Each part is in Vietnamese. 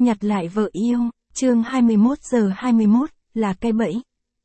Nhặt lại vợ yêu, chương 21 giờ 21, là cái bẫy.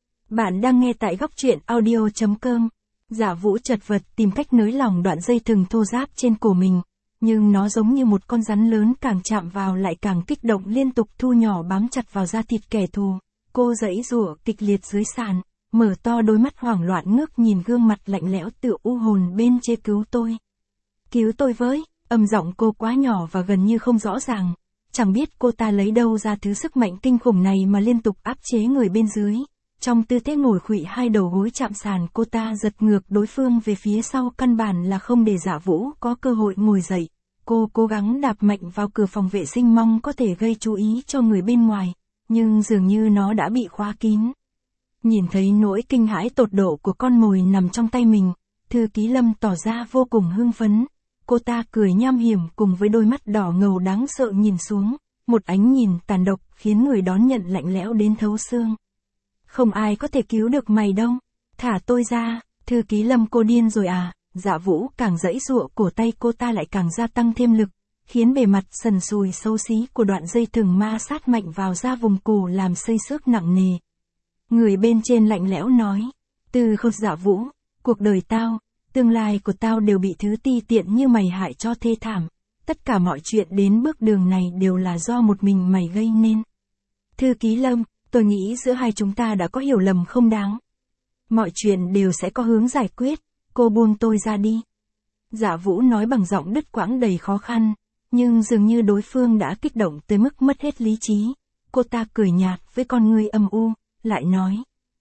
Bạn đang nghe tại góc truyện audio.com. Dạ Vũ chật vật tìm cách nới lỏng đoạn dây thừng thô ráp trên cổ mình, nhưng nó giống như một con rắn lớn, càng chạm vào lại càng kích động, liên tục thu nhỏ bám chặt vào da thịt kẻ thù. Cô giãy giụa kịch liệt dưới sàn, mở to đôi mắt hoảng loạn ngước nhìn gương mặt lạnh lẽo tựa u hồn bên trên. Cứu tôi. Cứu tôi với, âm giọng cô quá nhỏ và gần như không rõ ràng. Chẳng biết cô ta lấy đâu ra thứ sức mạnh kinh khủng này mà liên tục áp chế người bên dưới. Trong tư thế ngồi khuỵu, hai đầu gối chạm sàn, cô ta giật ngược đối phương về phía sau, căn bản là không để Dạ Vũ có cơ hội ngồi dậy. Cô cố gắng đạp mạnh vào cửa phòng vệ sinh, mong có thể gây chú ý cho người bên ngoài, nhưng dường như nó đã bị khóa kín. Nhìn thấy nỗi kinh hãi tột độ của con mồi nằm trong tay mình, Thư ký Lâm tỏ ra vô cùng hưng phấn. Cô ta cười nham hiểm cùng với đôi mắt đỏ ngầu đáng sợ nhìn xuống, một ánh nhìn tàn độc khiến người đón nhận lạnh lẽo đến thấu xương. Không ai có thể cứu được mày đâu, thả tôi ra. Thư ký Lâm, cô điên rồi à? Dạ Vũ càng giãy giụa, cổ tay cô ta lại càng gia tăng thêm lực, khiến bề mặt sần sùi xấu xí của đoạn dây thừng ma sát mạnh vào da vùng cổ làm xây xước nặng nề. Người bên trên lạnh lẽo nói, từ không. Dạ Vũ, cuộc đời tao, tương lai của tao đều bị thứ ti tiện như mày hại cho thê thảm. Tất cả mọi chuyện đến bước đường này đều là do một mình mày gây nên. Thư ký Lâm, tôi nghĩ giữa hai chúng ta đã có hiểu lầm không đáng. Mọi chuyện đều sẽ có hướng giải quyết, cô buông tôi ra đi. Dạ Vũ nói bằng giọng đứt quãng đầy khó khăn, nhưng dường như đối phương đã kích động tới mức mất hết lý trí. Cô ta cười nhạt với con ngươi âm u, lại nói.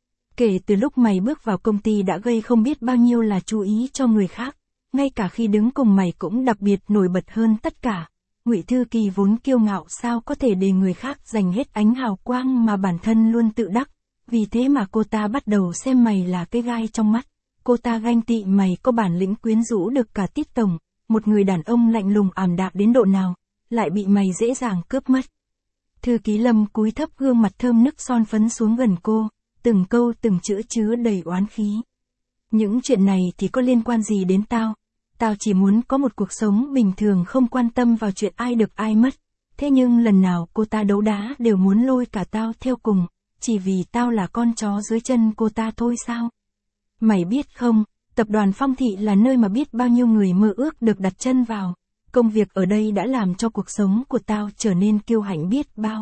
Kể từ lúc mày bước vào công ty đã gây không biết bao nhiêu là chú ý cho người khác, ngay cả khi đứng cùng mày cũng đặc biệt nổi bật hơn tất cả. Ngụy Thư Kỳ vốn kiêu ngạo, sao có thể để người khác giành hết ánh hào quang mà bản thân luôn tự đắc. Vì thế mà cô ta bắt đầu xem mày là cái gai trong mắt. Cô ta ganh tị mày có bản lĩnh quyến rũ được cả Tiết tổng, một người đàn ông lạnh lùng ảm đạm đến độ nào, lại bị mày dễ dàng cướp mất. Thư ký Lâm cúi thấp gương mặt thơm nức son phấn xuống gần cô, từng câu từng chữ chứa đầy oán khí. Những chuyện này thì có liên quan gì đến tao? Tao chỉ muốn có một cuộc sống bình thường, không quan tâm vào chuyện ai được ai mất. Thế nhưng lần nào cô ta đấu đá đều muốn lôi cả tao theo cùng, chỉ vì tao là con chó dưới chân cô ta thôi sao? Mày biết không, tập đoàn Phong Thị là nơi mà biết bao nhiêu người mơ ước được đặt chân vào. Công việc ở đây đã làm cho cuộc sống của tao trở nên kiêu hãnh biết bao.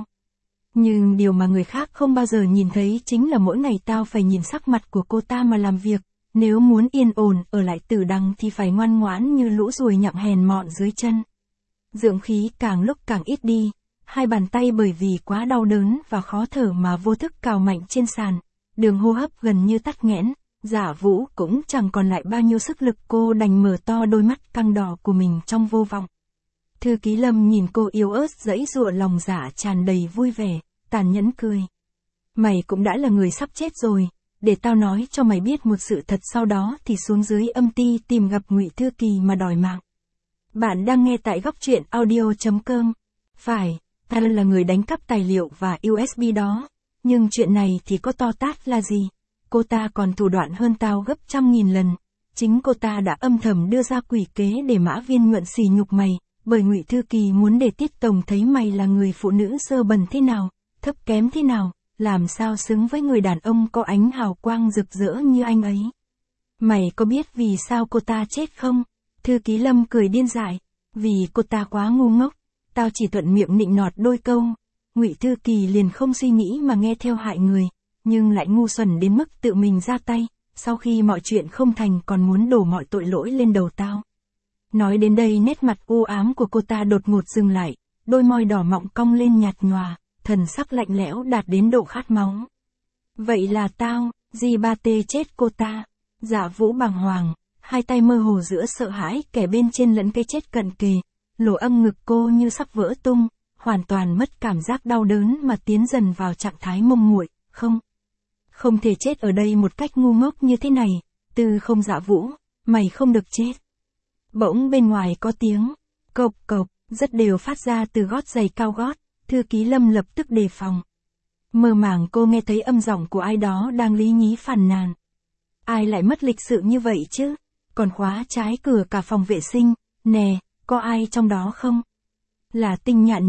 Nhưng điều mà người khác không bao giờ nhìn thấy chính là mỗi ngày tao phải nhìn sắc mặt của cô ta mà làm việc. Nếu muốn yên ổn ở lại Tử Đằng thì phải ngoan ngoãn như lũ ruồi nhặng hèn mọn dưới chân. Dưỡng khí càng lúc càng ít đi, hai bàn tay bởi vì quá đau đớn và khó thở mà vô thức cào mạnh trên sàn, đường hô hấp gần như tắc nghẽn. Dạ Vũ cũng chẳng còn lại bao nhiêu sức lực, cô đành mở to đôi mắt căng đỏ của mình trong vô vọng. Thư ký Lâm nhìn cô yếu ớt giãy giụa, lòng dạ tràn đầy vui vẻ, tàn nhẫn cười. Mày cũng đã là người sắp chết rồi, để tao nói cho mày biết một sự thật, sau đó thì xuống dưới âm ty tìm gặp Ngụy Thư Kỳ mà đòi mạng. Bạn đang nghe tại góc truyện audio.com. Phải, ta là người đánh cắp tài liệu và USB đó, nhưng chuyện này thì có to tát là gì? Cô ta còn thủ đoạn hơn tao gấp 100.000 lần. Chính cô ta đã âm thầm đưa ra quỷ kế để Mã Viên Nhuận sỉ nhục mày, bởi Ngụy Thư Kỳ muốn để Tiết tổng thấy mày là người phụ nữ dơ bẩn thế nào, thấp kém thế nào, làm sao xứng với người đàn ông có ánh hào quang rực rỡ như anh ấy. Mày có biết vì sao cô ta chết không? Thư ký Lâm cười điên dại. Vì cô ta quá ngu ngốc. Tao chỉ thuận miệng nịnh nọt đôi câu. Ngụy Thư Kỳ liền không suy nghĩ mà nghe theo hại người, nhưng lại ngu xuẩn đến mức tự mình ra tay, sau khi mọi chuyện không thành còn muốn đổ mọi tội lỗi lên đầu tao. Nói đến đây nét mặt u ám của cô ta đột ngột dừng lại, đôi môi đỏ mọng cong lên nhạt nhòa, thần sắc lạnh lẽo đạt đến độ khát máu. Vậy là tao, Di Ba Tê chết cô ta. Dạ Vũ bàng hoàng, hai tay mơ hồ giữa sợ hãi kẻ bên trên lẫn cái chết cận kề, lỗ âm ngực cô như sắp vỡ tung, hoàn toàn mất cảm giác đau đớn mà tiến dần vào trạng thái mông nguội. Không thể chết ở đây một cách ngu ngốc như thế này. Từ không. Dạ Vũ, mày không được chết. Bỗng bên ngoài có tiếng cộc cộc rất đều phát ra từ gót giày cao gót. Thư ký Lâm lập tức đề phòng. Mơ màng cô nghe thấy âm giọng của ai đó đang lý nhí phàn nàn. Ai lại mất lịch sự như vậy chứ? Còn khóa trái cửa cả phòng vệ sinh. Nè, có ai trong đó không? Là Tinh Nhạn Nhạn.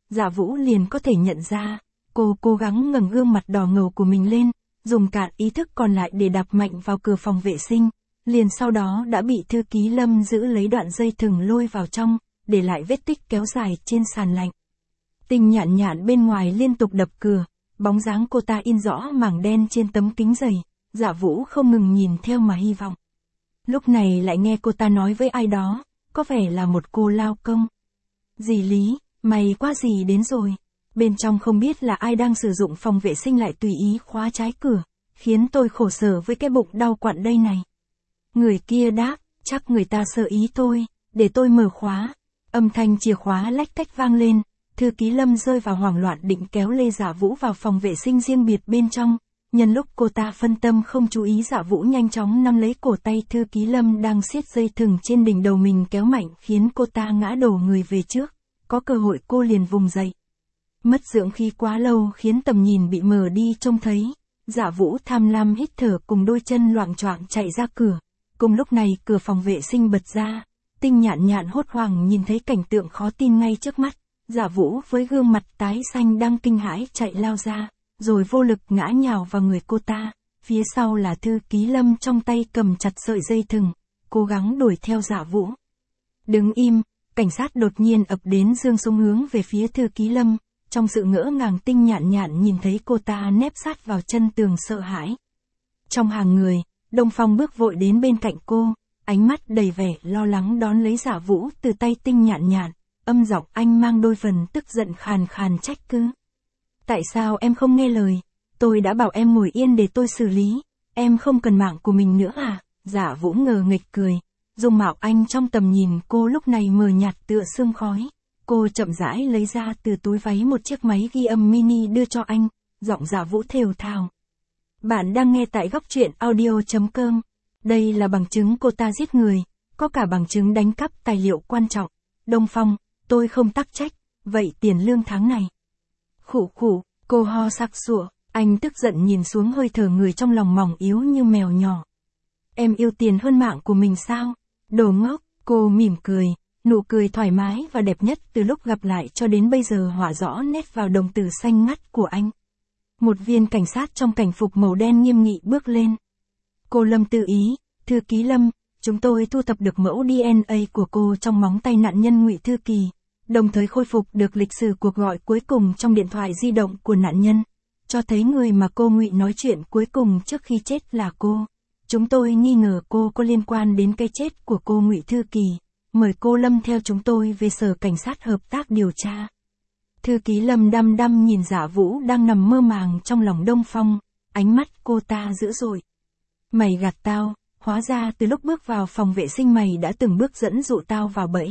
Dạ Vũ liền có thể nhận ra. Cô cố gắng ngẩng gương mặt đỏ ngầu của mình lên, dùng cạn ý thức còn lại để đạp mạnh vào cửa phòng vệ sinh, liền sau đó đã bị thư ký Lâm giữ lấy đoạn dây thừng lôi vào trong, để lại vết tích kéo dài trên sàn lạnh. Tinh Nhạn Nhạn bên ngoài liên tục đập cửa, bóng dáng cô ta in rõ mảng đen trên tấm kính dày, Dạ Vũ không ngừng nhìn theo mà hy vọng. Lúc này lại nghe cô ta nói với ai đó, có vẻ là một cô lao công. Dì Lý, mày qua dì đến rồi. Bên trong không biết là ai đang sử dụng phòng vệ sinh lại tùy ý khóa trái cửa, khiến tôi khổ sở với cái bụng đau quặn đây này. Người kia đáp, chắc người ta sợ ý tôi, để tôi mở khóa. Âm thanh chìa khóa lách cách vang lên, thư ký Lâm rơi vào hoảng loạn định kéo Lê Dạ Vũ vào phòng vệ sinh riêng biệt bên trong. Nhân lúc cô ta phân tâm không chú ý, Dạ Vũ nhanh chóng nắm lấy cổ tay thư ký Lâm đang siết dây thừng trên đỉnh đầu mình kéo mạnh khiến cô ta ngã đổ người về trước. Có cơ hội cô liền vùng dậy. Mất dưỡng khí quá lâu khiến tầm nhìn bị mờ đi trông thấy. Dạ Vũ tham lam hít thở cùng đôi chân loạng choạng chạy ra cửa. Cùng lúc này cửa phòng vệ sinh bật ra. Tinh Nhạn Nhạn hốt hoảng nhìn thấy cảnh tượng khó tin ngay trước mắt. Dạ Vũ với gương mặt tái xanh đang kinh hãi chạy lao ra, rồi vô lực ngã nhào vào người cô ta. Phía sau là thư ký Lâm trong tay cầm chặt sợi dây thừng, cố gắng đuổi theo Dạ Vũ. Đứng im, cảnh sát đột nhiên ập đến giương súng hướng về phía thư ký Lâm. Trong sự ngỡ ngàng, Tinh Nhạn Nhạn nhìn thấy cô ta nép sát vào chân tường sợ hãi. Trong hàng người, Đông Phong bước vội đến bên cạnh cô, ánh mắt đầy vẻ lo lắng đón lấy Dạ Vũ từ tay Tinh Nhạn Nhạn, âm giọng anh mang đôi phần tức giận khàn khàn trách cứ. Tại sao em không nghe lời? Tôi đã bảo em ngồi yên để tôi xử lý, em không cần mạng của mình nữa à? Dạ Vũ ngờ nghịch cười, dung mạo anh trong tầm nhìn cô lúc này mờ nhạt tựa sương khói. Cô chậm rãi lấy ra từ túi váy một chiếc máy ghi âm mini đưa cho anh, giọng Dạ Vũ thều thào. Bạn đang nghe tại góc truyện audio.com. Đây là bằng chứng cô ta giết người, có cả bằng chứng đánh cắp tài liệu quan trọng. Đông Phong, tôi không tắc trách, vậy tiền lương tháng này. Khụ khụ, cô ho sặc sụa, anh tức giận nhìn xuống hơi thở người trong lòng mỏng yếu như mèo nhỏ. Em yêu tiền hơn mạng của mình sao? Đồ ngốc, cô mỉm cười, nụ cười thoải mái và đẹp nhất từ lúc gặp lại cho đến bây giờ họa rõ nét vào đồng tử xanh ngắt của anh. Một viên cảnh sát trong cảnh phục màu đen nghiêm nghị bước lên. Cô Lâm tự ý, thư ký Lâm, chúng tôi thu thập được mẫu DNA của cô trong móng tay nạn nhân Ngụy Thư Kỳ, đồng thời khôi phục được lịch sử cuộc gọi cuối cùng trong điện thoại di động của nạn nhân, cho thấy người mà cô Ngụy nói chuyện cuối cùng trước khi chết là cô. Chúng tôi nghi ngờ cô có liên quan đến cái chết của cô Ngụy Thư Kỳ, mời cô Lâm theo chúng tôi về sở cảnh sát hợp tác điều tra. Thư ký Lâm đăm đăm nhìn Dạ Vũ đang nằm mơ màng trong lòng Đông Phong, ánh mắt cô ta dữ dội. Mày gạt tao, hóa ra từ lúc bước vào phòng vệ sinh mày đã từng bước dẫn dụ tao vào bẫy.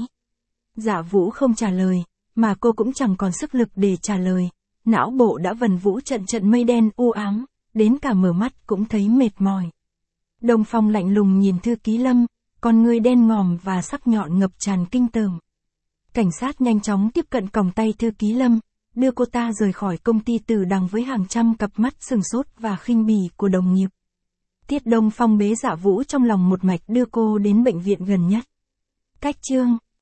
Dạ Vũ không trả lời, mà cô cũng chẳng còn sức lực để trả lời. Não bộ đã vần vũ trận trận mây đen u ám, đến cả mở mắt cũng thấy mệt mỏi. Đông Phong lạnh lùng nhìn thư ký Lâm, con ngươi đen ngòm và sắc nhọn ngập tràn kinh tởm. Cảnh sát nhanh chóng tiếp cận còng tay thư ký Lâm, đưa cô ta rời khỏi công ty Tử Đằng với hàng trăm cặp mắt sừng sốt và khinh bỉ của đồng nghiệp. Tiết Đông Phong bế Dạ Vũ trong lòng một mạch đưa cô đến bệnh viện gần nhất. Cách chương